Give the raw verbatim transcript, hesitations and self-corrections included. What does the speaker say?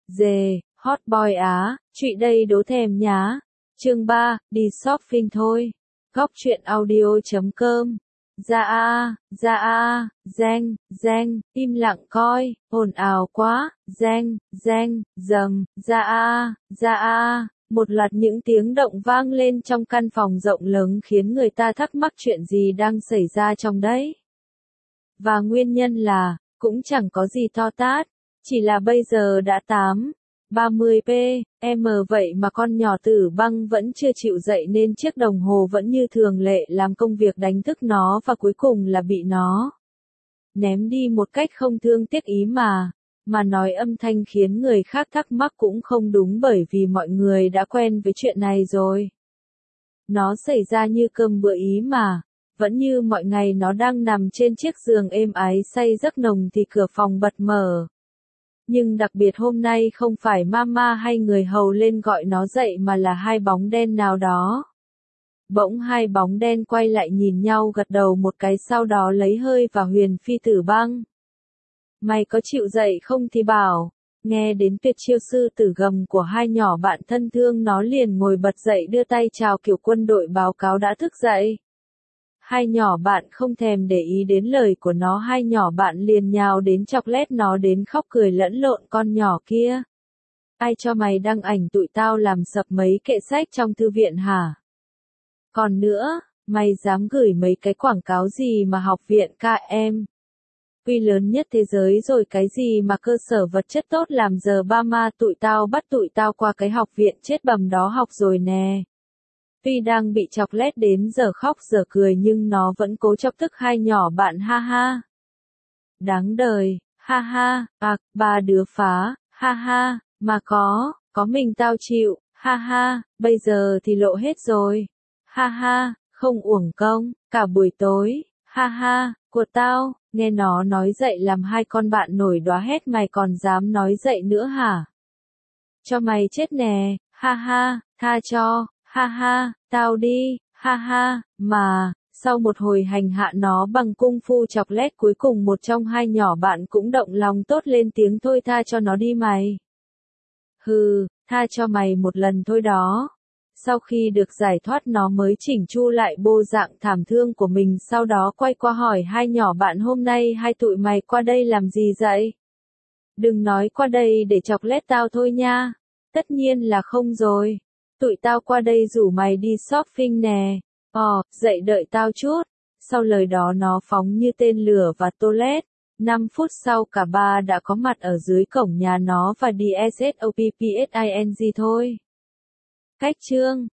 Dề, hot boy Á, trụy đây đố thèm nhá. Chương ba, đi shopping thôi. Góc truyện audio chấm com. Ra a, ra a, danh, danh, im lặng coi, ồn ào quá, danh, danh, dầm, ra a, ra a. Một loạt những tiếng động vang lên trong căn phòng rộng lớn khiến người ta thắc mắc chuyện gì đang xảy ra trong đấy. Và nguyên nhân là, cũng chẳng có gì to tát, chỉ là bây giờ đã tám, ba mươi p m vậy mà con nhỏ Tử Băng vẫn chưa chịu dậy nên chiếc đồng hồ vẫn như thường lệ làm công việc đánh thức nó và cuối cùng là bị nó ném đi một cách không thương tiếc ý mà. Mà nói âm thanh khiến người khác thắc mắc cũng không đúng bởi vì mọi người đã quen với chuyện này rồi. Nó xảy ra như cơm bữa ý mà, vẫn như mọi ngày nó đang nằm trên chiếc giường êm ái say giấc nồng thì cửa phòng bật mở. Nhưng đặc biệt hôm nay không phải mama hay người hầu lên gọi nó dậy mà là hai bóng đen nào đó. Bỗng hai bóng đen quay lại nhìn nhau gật đầu một cái sau đó lấy hơi và huyền phi Tử Băng. Mày có chịu dậy không thì bảo. Nghe đến tuyệt chiêu sư tử gầm của hai nhỏ bạn thân thương nó liền ngồi bật dậy đưa tay chào kiểu quân đội báo cáo đã thức dậy. Hai nhỏ bạn không thèm để ý đến lời của nó, hai nhỏ bạn liền nhào đến chọc lét nó đến khóc cười lẫn lộn. Con nhỏ kia, ai cho mày đăng ảnh tụi tao làm sập mấy kệ sách trong thư viện hả? Còn nữa, mày dám gửi mấy cái quảng cáo gì mà học viện ca em quy lớn nhất thế giới rồi cái gì mà cơ sở vật chất tốt làm giờ ba ma tụi tao bắt tụi tao qua cái học viện chết bầm đó học rồi nè. Tuy đang bị chọc lét đến giờ khóc giờ cười nhưng nó vẫn cố chọc tức hai nhỏ bạn ha ha. Đáng đời, ha ha, à, ba đứa phá, ha ha, mà có, có mình tao chịu, ha ha, bây giờ thì lộ hết rồi, ha ha, không uổng công, cả buổi tối, ha ha, của tao. Nghe nó nói dậy làm hai con bạn nổi đoá hét mày còn dám nói dậy nữa hả? Cho mày chết nè, ha ha, tha cho, ha ha, tao đi, ha ha, mà, sau một hồi hành hạ nó bằng cung phu chọc lét cuối cùng một trong hai nhỏ bạn cũng động lòng tốt lên tiếng thôi tha cho nó đi mày. Hừ, tha cho mày một lần thôi đó. Sau khi được giải thoát nó mới chỉnh chu lại bộ dạng thảm thương của mình sau đó quay qua hỏi hai nhỏ bạn hôm nay hai tụi mày qua đây làm gì vậy? Đừng nói qua đây để chọc lét tao thôi nha. Tất nhiên là không rồi. Tụi tao qua đây rủ mày đi shopping nè. Ồ, dậy đợi tao chút. Sau lời đó nó phóng như tên lửa và toilet. năm phút sau cả ba đã có mặt ở dưới cổng nhà nó và đi shopping thôi. Cách chương